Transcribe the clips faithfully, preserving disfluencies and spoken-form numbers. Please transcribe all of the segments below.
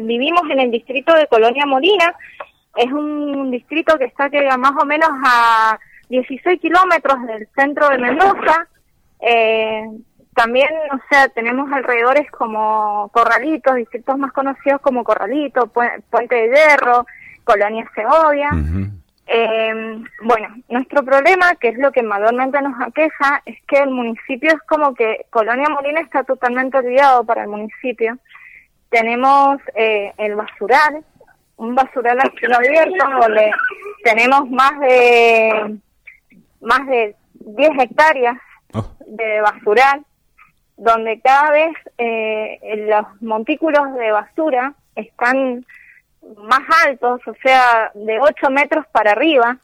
vivimos en el distrito de Colonia Molina. Es un distrito que está que más o menos a dieciséis kilómetros del centro de Mendoza. Eh, también, o sea, tenemos alrededores como Corralitos, distritos más conocidos como Corralito, Pu- Puente de Hierro, Colonia Segovia. Uh-huh. Eh, bueno, nuestro problema, que es lo que mayormente nos aqueja, es que el municipio es como que Colonia Molina está totalmente olvidado para el municipio. Tenemos eh, el basural, un basural a cielo abierto donde tenemos más de más de diez hectáreas Oh. de basural, donde cada vez eh, los montículos de basura están más altos, o sea, de ocho metros para arriba.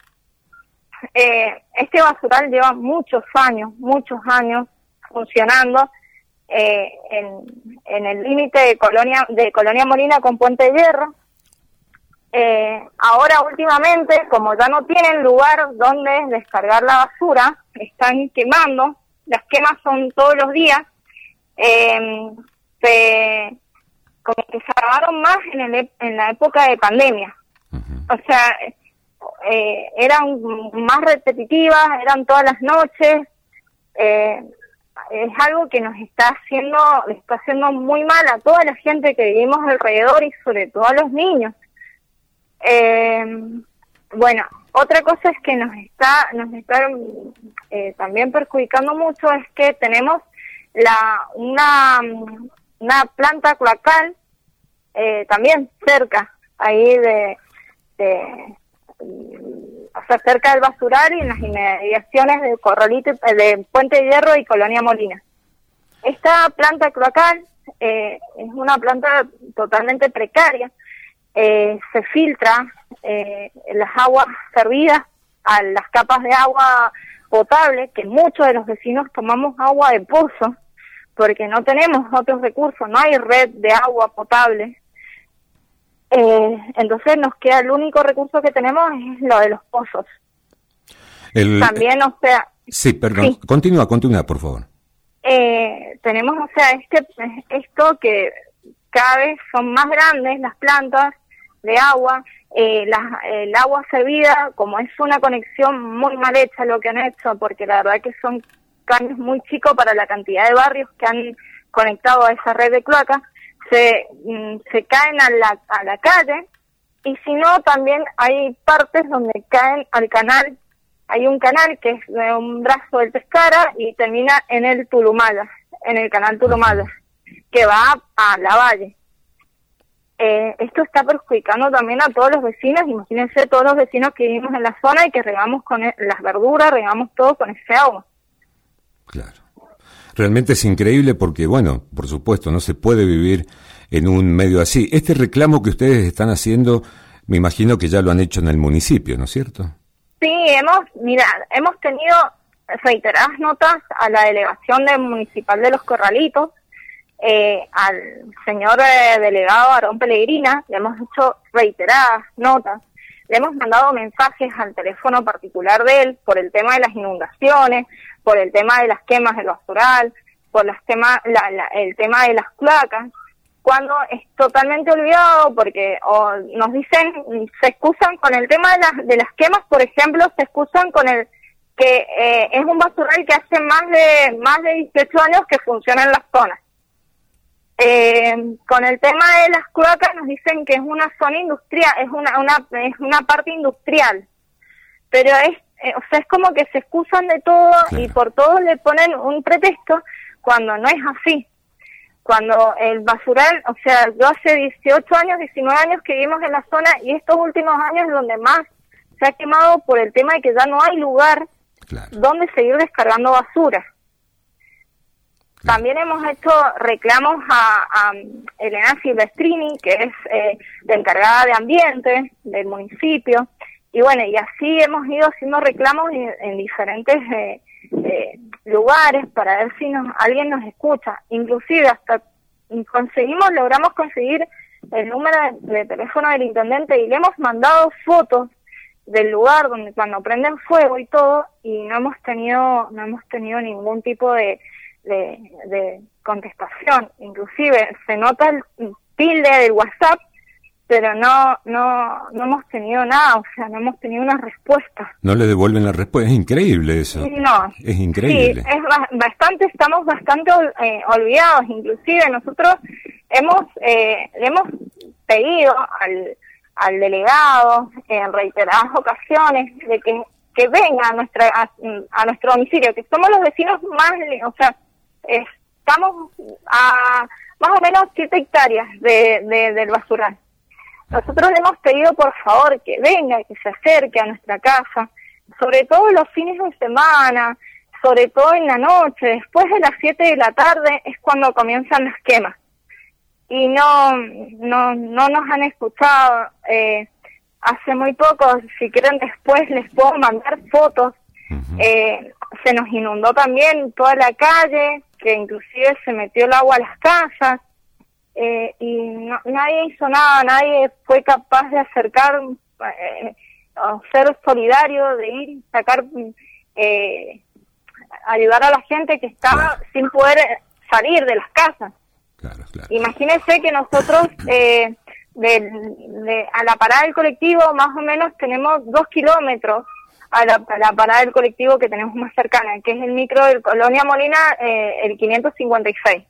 Eh, este basural lleva muchos años, muchos años funcionando eh, en, en el límite de Colonia de Colonia Molina con Puente de Hierro. Eh, ahora últimamente, como ya no tienen lugar donde descargar la basura, están quemando. Las quemas son todos los días. Eh, se, como que se agravaron más en, el, en la época de pandemia. Uh-huh. O sea, eh, eran más repetitivas, eran todas las noches. Eh, es algo que nos está haciendo, le está haciendo muy mal a toda la gente que vivimos alrededor y sobre todo a los niños. Eh, bueno, otra cosa es que nos está, nos está eh, también perjudicando mucho es que tenemos la una una planta cloacal eh, también cerca ahí de, de o sea, cerca del basural y en las inmediaciones de Corralito, de Puente de Hierro y Colonia Molina. Esta planta cloacal eh, es una planta totalmente precaria. Eh, se filtra eh, las aguas servidas a las capas de agua potable, que muchos de los vecinos tomamos agua de pozo porque no tenemos otros recursos, no hay red de agua potable. Eh, entonces nos queda el único recurso que tenemos es lo de los pozos. El... También, o sea... Sí, perdón, sí. continúa, continúa, por favor. Eh, tenemos, o sea, este esto que cada vez son más grandes las plantas de agua, eh, la, el agua servida, como es una conexión muy mal hecha lo que han hecho, porque la verdad que son cambios muy chicos para la cantidad de barrios que han conectado a esa red de cloaca, se, mm, se caen a la, a la calle, y si no, también hay partes donde caen al canal. Hay un canal que es de un brazo del Pescara y termina en el Tulumaya, en el canal Tulumaya, que va a la Valle. Eh, esto está perjudicando también a todos los vecinos. Imagínense todos los vecinos que vivimos en la zona y que regamos con el, las verduras, regamos todo con ese agua. Claro. Realmente es increíble porque, bueno, por supuesto, no se puede vivir en un medio así. Este reclamo que ustedes están haciendo, me imagino que ya lo han hecho en el municipio, ¿no es cierto? Sí, hemos, mira, hemos tenido reiteradas notas a la delegación de municipal de Los Corralitos, eh, al señor eh, delegado Aarón Pellegrina, le hemos hecho reiteradas notas, le hemos mandado mensajes al teléfono particular de él por el tema de las inundaciones, por el tema de las quemas del basural, por las temas, la, la, el tema de las cloacas, cuando es totalmente olvidado porque o nos dicen, se excusan con el tema de las, de las quemas, por ejemplo, se excusan con el que eh, es un basural que hace más de más de dieciocho años que funciona en las zonas. Eh, con el tema de las cloacas nos dicen que es una zona industrial, es una una es una parte industrial, pero es eh, o sea es como que se excusan de todo, claro, y por todo le ponen un pretexto cuando no es así. Cuando el basural, o sea, yo hace dieciocho años, diecinueve años que vivimos en la zona y estos últimos años es donde más se ha quemado por el tema de que ya no hay lugar, claro, donde seguir descargando basura. Claro. También hemos hecho reclamos a, a Elena Silvestrini, que es eh, la encargada de ambiente del municipio, y bueno, y así hemos ido haciendo reclamos en, en diferentes eh, eh, lugares para ver si nos, alguien nos escucha. Inclusive hasta conseguimos, logramos conseguir el número de, de teléfono del intendente y le hemos mandado fotos del lugar donde cuando prenden fuego y todo, y no hemos tenido no hemos tenido ningún tipo de de, de contestación. Inclusive se nota el tilde del WhatsApp pero no no no hemos tenido nada, o sea, no hemos tenido una respuesta. No le devuelven la respuesta, es increíble eso. No. Es increíble. Sí, es ba- bastante, estamos bastante eh, olvidados, inclusive nosotros hemos eh, le hemos pedido al al delegado en reiteradas ocasiones de que que venga a nuestra a, a nuestro domicilio, que somos los vecinos más, o sea, estamos a más o menos siete hectáreas de, de del basural. Nosotros le hemos pedido por favor que venga, que se acerque a nuestra casa, sobre todo los fines de semana, sobre todo en la noche, después de las siete de la tarde es cuando comienzan las quemas. Y no no no nos han escuchado. Eh, hace muy poco, si quieren después les puedo mandar fotos. Uh-huh. Eh, se nos inundó también toda la calle, que inclusive se metió el agua a las casas. Eh, y no, nadie hizo nada, nadie fue capaz de acercar, eh, a ser solidario, de ir y sacar, eh, ayudar a la gente que estaba claro. sin poder salir de las casas. Claro, claro. Imagínense que nosotros, eh, de, de, a la parada del colectivo, más o menos tenemos dos kilómetros a la, a la parada del colectivo que tenemos más cercana, que es el micro del Colonia Molina, eh, el quinientos cincuenta y seis.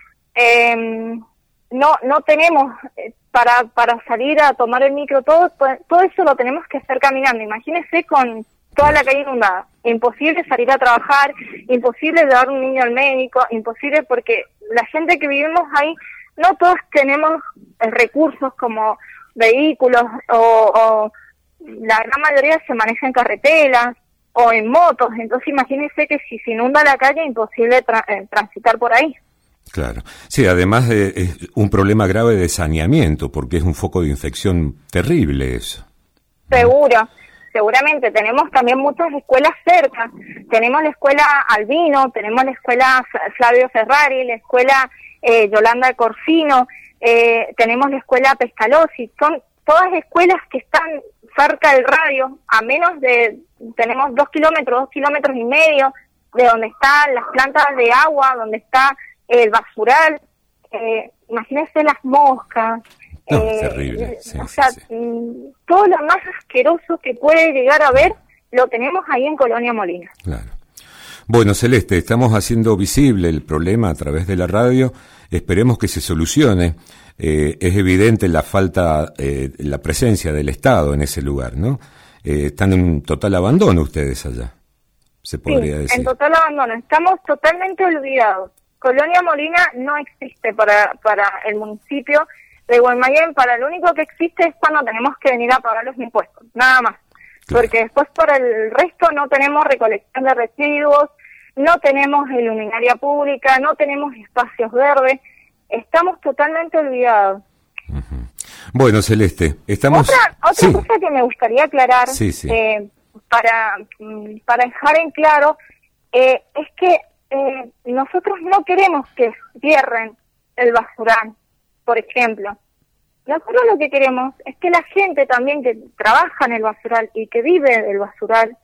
Eh, no no tenemos eh, para para salir a tomar el micro, todo todo eso lo tenemos que hacer caminando. Imagínense con toda la calle inundada, imposible salir a trabajar, imposible llevar un niño al médico, imposible porque la gente que vivimos ahí no todos tenemos eh, recursos como vehículos o, o la gran mayoría se maneja en carreteras o en motos, entonces imagínense que si se inunda la calle imposible tra- eh, transitar por ahí. Claro. Sí, además de, es un problema grave de saneamiento, porque es un foco de infección terrible eso. Seguro, seguramente. Tenemos también muchas escuelas cerca. Tenemos la escuela Albino, tenemos la escuela Flavio Ferrari, la escuela eh, Yolanda Corsino, eh, tenemos la escuela Pestalozzi. Son todas escuelas que están cerca del radio, a menos de, tenemos dos kilómetros, dos kilómetros y medio de donde están las plantas de agua, donde está el basural, eh, imagínense las moscas, no, eh, terrible. Sí, o sea, sí, sí. todo lo más asqueroso que puede llegar a ver lo tenemos ahí en Colonia Molina. Claro. Bueno, Celeste, estamos haciendo visible el problema a través de la radio, esperemos que se solucione. Eh, es evidente la falta, eh, la presencia del Estado en ese lugar, ¿no? Eh, están en total abandono ustedes allá, se podría sí, decir. En total abandono, estamos totalmente olvidados. Colonia Molina no existe para para el municipio de Guaymallén, para lo único que existe es cuando tenemos que venir a pagar los impuestos, nada más. Claro. Porque después para el resto no tenemos recolección de residuos, no tenemos iluminaria pública, no tenemos espacios verdes, estamos totalmente olvidados. Uh-huh. Bueno, Celeste, estamos... Otra, otra sí. cosa que me gustaría aclarar, sí, sí. Eh, para, para dejar en claro, eh, es que Eh, nosotros no queremos que cierren el basural, por ejemplo. Nosotros lo que queremos es que la gente también que trabaja en el basural y que vive del basural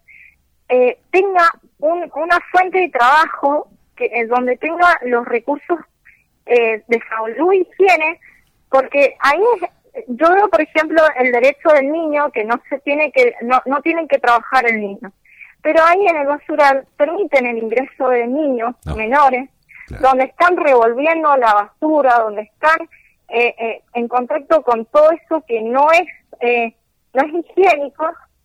eh, tenga un, una fuente de trabajo que eh, donde tenga los recursos eh, de salud y higiene, porque ahí yo veo, por ejemplo, el derecho del niño, que no se tiene que no, no tienen que trabajar el niño. Pero ahí en el basural permiten el ingreso de niños no. menores, claro. donde están revolviendo la basura, donde están eh, eh, en contacto con todo eso que no es eh, no es higiénico.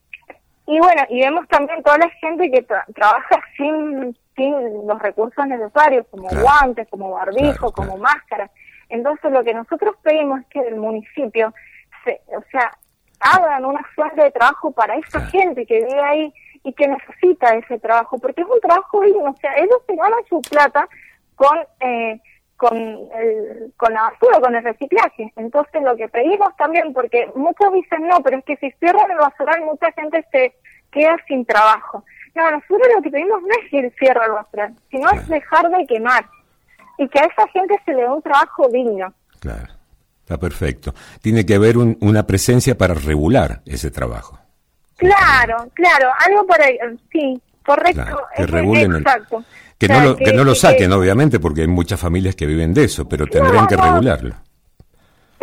Y bueno, y vemos también toda la gente que tra- trabaja sin sin los recursos necesarios, como claro. guantes, como barbijo, claro, como claro. máscara. Entonces lo que nosotros pedimos es que el municipio, se, o sea, hagan una fuente de trabajo para esa claro. gente que vive ahí y que necesita ese trabajo, porque es un trabajo digno, o sea, ellos se ganan su plata con eh, con el, con la basura, con el reciclaje. Entonces lo que pedimos también, porque muchos dicen no, pero es que si cierran el basural mucha gente se queda sin trabajo. No, nosotros lo que pedimos no es que cierre el basural, sino claro. es dejar de quemar y que a esa gente se le dé un trabajo digno. Claro, está perfecto. Tiene que haber un, una presencia para regular ese trabajo. Claro, claro, algo para... Sí, correcto. Claro, que regulen exacto. El, que, claro, no lo, que, que no lo que, saquen, que, obviamente, porque hay muchas familias que viven de eso, pero tendrían no, que no. regularlo.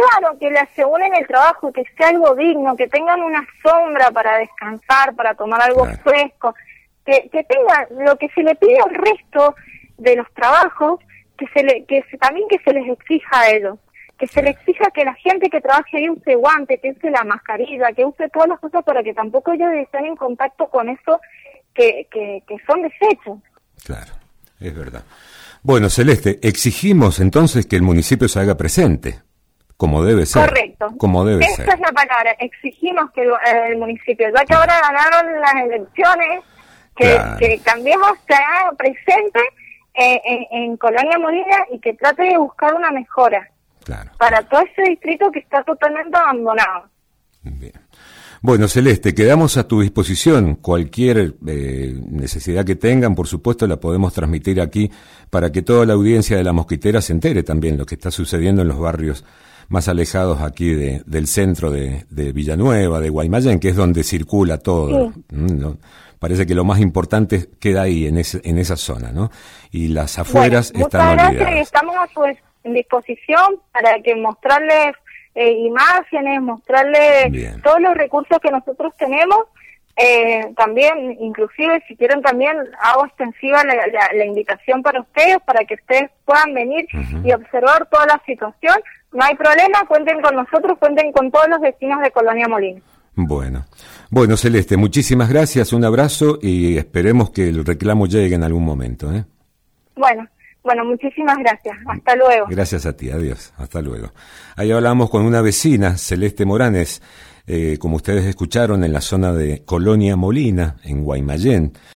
claro, que le aseguren el trabajo, que sea algo digno, que tengan una sombra para descansar, para tomar algo claro. fresco, que, que tengan lo que se le pide al resto de los trabajos, que se le, que se, también que se les exija a ellos, que se les exija que la gente que trabaje ahí use guante, que use la mascarilla, que use todas las cosas para que tampoco ellos estén en contacto con eso que, que, que son desechos. Claro, es verdad. Bueno, Celeste, exigimos entonces que el municipio se haga presente, como debe ser. Correcto. Como debe Esa ser. Esa es la palabra, exigimos que el, el municipio, ya que ahora ganaron las elecciones, que, claro. que Cambiemos se haga presente en, en, en Colonia Molina y que trate de buscar una mejora claro. para todo ese distrito que está totalmente abandonado. Bien. Bueno, Celeste, quedamos a tu disposición. Cualquier eh, necesidad que tengan, por supuesto, la podemos transmitir aquí para que toda la audiencia de La Mosquitera se entere también lo que está sucediendo en los barrios más alejados aquí de, del centro de, de Villanueva, de Guaymallén, que es donde circula todo. Sí. ¿No? Parece que lo más importante queda ahí, en, ese, en esa zona, ¿no? Y las afueras bueno, están muchas olvidadas. Gracias, estamos a su disposición para que mostrarles Eh, imágenes, mostrarle Bien. todos los recursos que nosotros tenemos, eh, también, inclusive si quieren también hago extensiva la, la, la invitación para ustedes, para que ustedes puedan venir uh-huh. y observar toda la situación. No hay problema, cuenten con nosotros, cuenten con todos los vecinos de Colonia Molina. Bueno, bueno Celeste, muchísimas gracias, un abrazo y esperemos que el reclamo llegue en algún momento, ¿eh? Bueno. Bueno, muchísimas gracias. Hasta luego. Gracias a ti. Adiós. Hasta luego. Ahí hablamos con una vecina, Celeste Moranes, eh, como ustedes escucharon, en la zona de Colonia Molina, en Guaymallén.